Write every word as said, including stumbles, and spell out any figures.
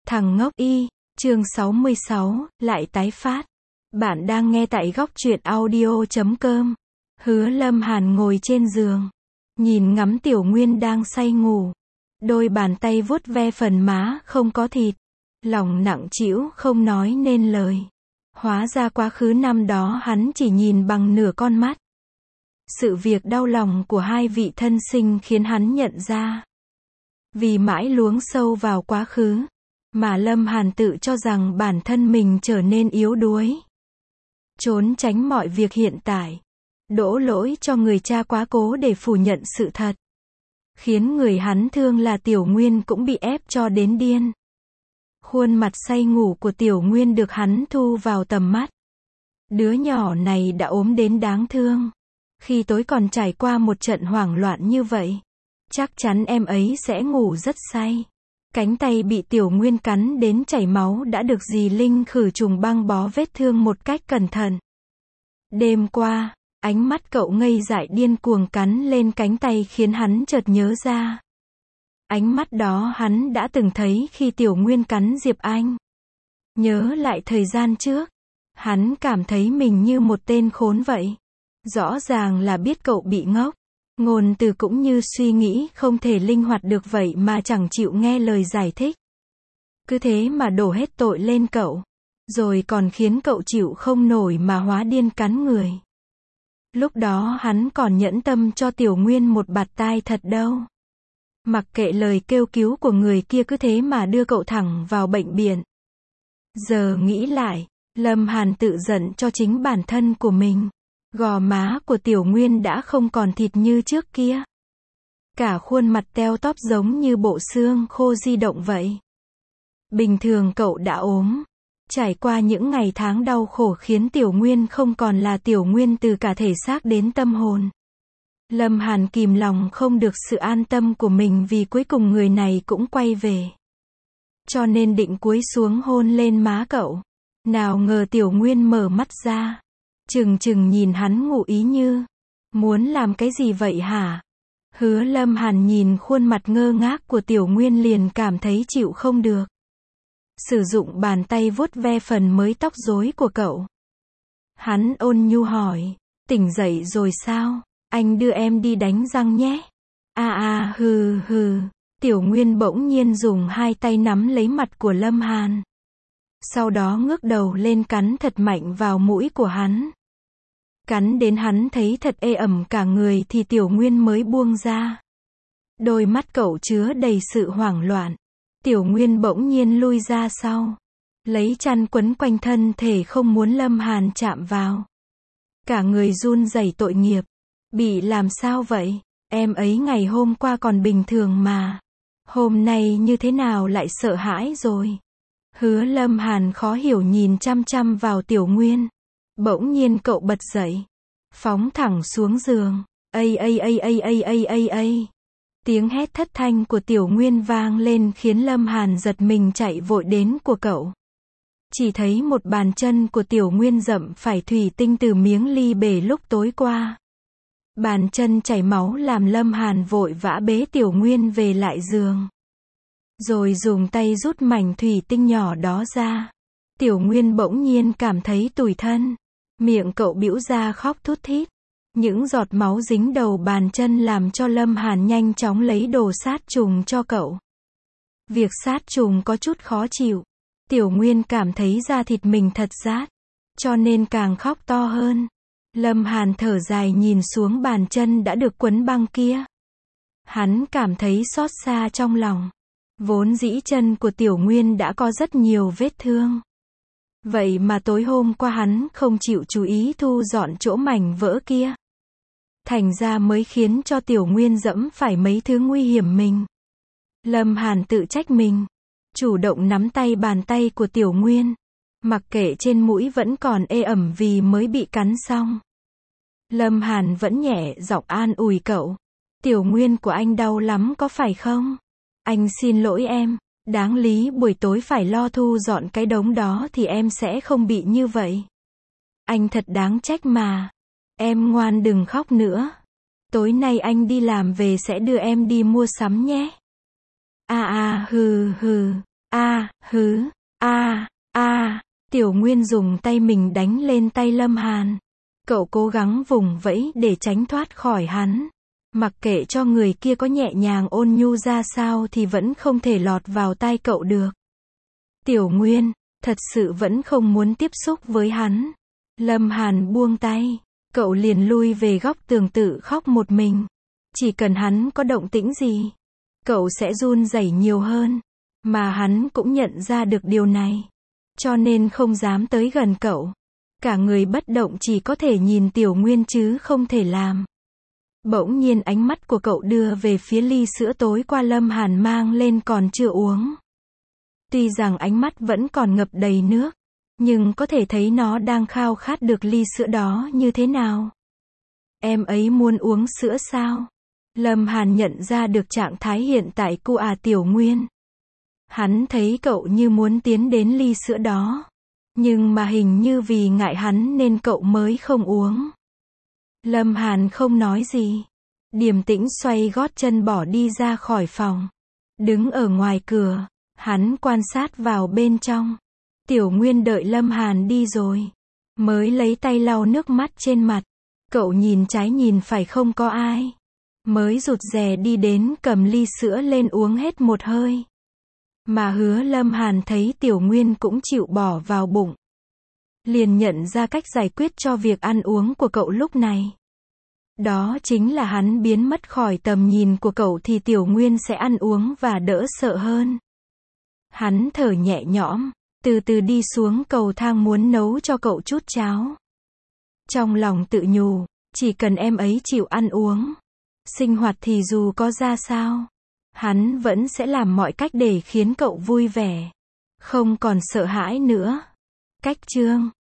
Thằng ngốc y, chương sáu mươi sáu, lại tái phát. Bạn đang nghe tại góc truyện audio chấm com. Hứa Lâm Hàn ngồi trên giường, nhìn ngắm Tiểu Nguyên đang say ngủ. Đôi bàn tay vuốt ve phần má không có thịt, lòng nặng trĩu không nói nên lời. Hóa ra quá khứ năm đó hắn chỉ nhìn bằng nửa con mắt. Sự việc đau lòng của hai vị thân sinh khiến hắn nhận ra. Vì mãi luống sâu vào quá khứ, mà Lâm Hàn tự cho rằng bản thân mình trở nên yếu đuối. Trốn tránh mọi việc hiện tại. Đổ lỗi cho người cha quá cố để phủ nhận sự thật. Khiến người hắn thương là Tiểu Nguyên cũng bị ép cho đến điên. Khuôn mặt say ngủ của Tiểu Nguyên được hắn thu vào tầm mắt. Đứa nhỏ này đã ốm đến đáng thương. Khi tối còn trải qua một trận hoảng loạn như vậy, chắc chắn em ấy sẽ ngủ rất say. Cánh tay bị Tiểu Nguyên cắn đến chảy máu đã được dì Linh khử trùng băng bó vết thương một cách cẩn thận. Đêm qua, ánh mắt cậu ngây dại điên cuồng cắn lên cánh tay khiến hắn chợt nhớ ra. Ánh mắt đó hắn đã từng thấy khi Tiểu Nguyên cắn Diệp Anh. Nhớ lại thời gian trước, hắn cảm thấy mình như một tên khốn vậy. Rõ ràng là biết cậu bị ngốc. Ngôn từ cũng như suy nghĩ không thể linh hoạt được vậy mà chẳng chịu nghe lời giải thích. Cứ thế mà đổ hết tội lên cậu. Rồi còn khiến cậu chịu không nổi mà hóa điên cắn người. Lúc đó hắn còn nhẫn tâm cho Tiểu Nguyên một bạt tai thật đâu. Mặc kệ lời kêu cứu của người kia cứ thế mà đưa cậu thẳng vào bệnh viện. Giờ nghĩ lại, Lâm Hàn tự giận cho chính bản thân của mình. Gò má của Tiểu Nguyên đã không còn thịt như trước kia. Cả khuôn mặt teo tóp giống như bộ xương khô di động vậy. Bình thường cậu đã ốm. Trải qua những ngày tháng đau khổ khiến Tiểu Nguyên không còn là Tiểu Nguyên từ cả thể xác đến tâm hồn. Lâm Hàn kìm lòng không được sự an tâm của mình vì cuối cùng người này cũng quay về. Cho nên định cúi xuống hôn lên má cậu. Nào ngờ Tiểu Nguyên mở mắt ra. Chừng chừng nhìn hắn ngụ ý như, muốn làm cái gì vậy hả? Hứa Lâm Hàn nhìn khuôn mặt ngơ ngác của Tiểu Nguyên liền cảm thấy chịu không được. Sử dụng bàn tay vuốt ve phần mới tóc rối của cậu. Hắn ôn nhu hỏi, tỉnh dậy rồi sao? Anh đưa em đi đánh răng nhé. À à hừ hừ. Tiểu Nguyên bỗng nhiên dùng hai tay nắm lấy mặt của Lâm Hàn. Sau đó ngước đầu lên cắn thật mạnh vào mũi của hắn. Cắn đến hắn thấy thật ê ẩm cả người thì Tiểu Nguyên mới buông ra. Đôi mắt cậu chứa đầy sự hoảng loạn. Tiểu Nguyên bỗng nhiên lui ra sau. Lấy chăn quấn quanh thân thể không muốn Lâm Hàn chạm vào. Cả người run rẩy tội nghiệp. Bị làm sao vậy? Em ấy ngày hôm qua còn bình thường mà. Hôm nay như thế nào lại sợ hãi rồi? Hứa Lâm Hàn khó hiểu nhìn chăm chăm vào Tiểu Nguyên. Bỗng nhiên cậu bật dậy. Phóng thẳng xuống giường. Ây ây ây ây ây ây ây ây. Tiếng hét thất thanh của Tiểu Nguyên vang lên khiến Lâm Hàn giật mình chạy vội đến của cậu. Chỉ thấy một bàn chân của Tiểu Nguyên dẫm phải thủy tinh từ miếng ly bể lúc tối qua. Bàn chân chảy máu làm Lâm Hàn vội vã bế Tiểu Nguyên về lại giường. Rồi dùng tay rút mảnh thủy tinh nhỏ đó ra. Tiểu Nguyên bỗng nhiên cảm thấy tủi thân. Miệng cậu bĩu ra khóc thút thít. Những giọt máu dính đầu bàn chân làm cho Lâm Hàn nhanh chóng lấy đồ sát trùng cho cậu. Việc sát trùng có chút khó chịu. Tiểu Nguyên cảm thấy da thịt mình thật rát. Cho nên càng khóc to hơn. Lâm Hàn thở dài nhìn xuống bàn chân đã được quấn băng kia. Hắn cảm thấy xót xa trong lòng. Vốn dĩ chân của Tiểu Nguyên đã có rất nhiều vết thương. Vậy mà tối hôm qua hắn không chịu chú ý thu dọn chỗ mảnh vỡ kia. Thành ra mới khiến cho Tiểu Nguyên dẫm phải mấy thứ nguy hiểm mình. Lâm Hàn tự trách mình. Chủ động nắm tay bàn tay của Tiểu Nguyên. Mặc kệ trên mũi vẫn còn ê ẩm vì mới bị cắn xong. Lâm Hàn vẫn nhẹ giọng an ủi cậu. Tiểu Nguyên của anh đau lắm có phải không? Anh xin lỗi em. Đáng lý buổi tối phải lo thu dọn cái đống đó thì em sẽ không bị như vậy. Anh thật đáng trách mà. Em ngoan đừng khóc nữa. Tối nay anh đi làm về sẽ đưa em đi mua sắm nhé. À à hừ hừ. A, hứ, a, a, Tiểu Nguyên dùng tay mình đánh lên tay Lâm Hàn. Cậu cố gắng vùng vẫy để tránh thoát khỏi hắn. Mặc kệ cho người kia có nhẹ nhàng ôn nhu ra sao thì vẫn không thể lọt vào tai cậu được. Tiểu Nguyên, thật sự vẫn không muốn tiếp xúc với hắn. Lâm Hàn buông tay. Cậu liền lui về góc tường tự khóc một mình. Chỉ cần hắn có động tĩnh gì, cậu sẽ run rẩy nhiều hơn. Mà hắn cũng nhận ra được điều này. Cho nên không dám tới gần cậu. Cả người bất động chỉ có thể nhìn Tiểu Nguyên chứ không thể làm. Bỗng nhiên ánh mắt của cậu đưa về phía ly sữa tối qua Lâm Hàn mang lên còn chưa uống. Tuy rằng ánh mắt vẫn còn ngập đầy nước, nhưng có thể thấy nó đang khao khát được ly sữa đó như thế nào. Em ấy muốn uống sữa sao? Lâm Hàn nhận ra được trạng thái hiện tại của à Tiểu Nguyên. Hắn thấy cậu như muốn tiến đến ly sữa đó. Nhưng mà hình như vì ngại hắn nên cậu mới không uống. Lâm Hàn không nói gì. Điềm tĩnh xoay gót chân bỏ đi ra khỏi phòng. Đứng ở ngoài cửa, hắn quan sát vào bên trong. Tiểu Nguyên đợi Lâm Hàn đi rồi, mới lấy tay lau nước mắt trên mặt. Cậu nhìn trái nhìn phải không có ai. Mới rụt rè đi đến cầm ly sữa lên uống hết một hơi. Mà Hứa Lâm Hàn thấy Tiểu Nguyên cũng chịu bỏ vào bụng. Liền nhận ra cách giải quyết cho việc ăn uống của cậu lúc này. Đó chính là hắn biến mất khỏi tầm nhìn của cậu thì Tiểu Nguyên sẽ ăn uống và đỡ sợ hơn. Hắn thở nhẹ nhõm, từ từ đi xuống cầu thang muốn nấu cho cậu chút cháo. Trong lòng tự nhủ, chỉ cần em ấy chịu ăn uống, sinh hoạt thì dù có ra sao, hắn vẫn sẽ làm mọi cách để khiến cậu vui vẻ, không còn sợ hãi nữa. Cách chương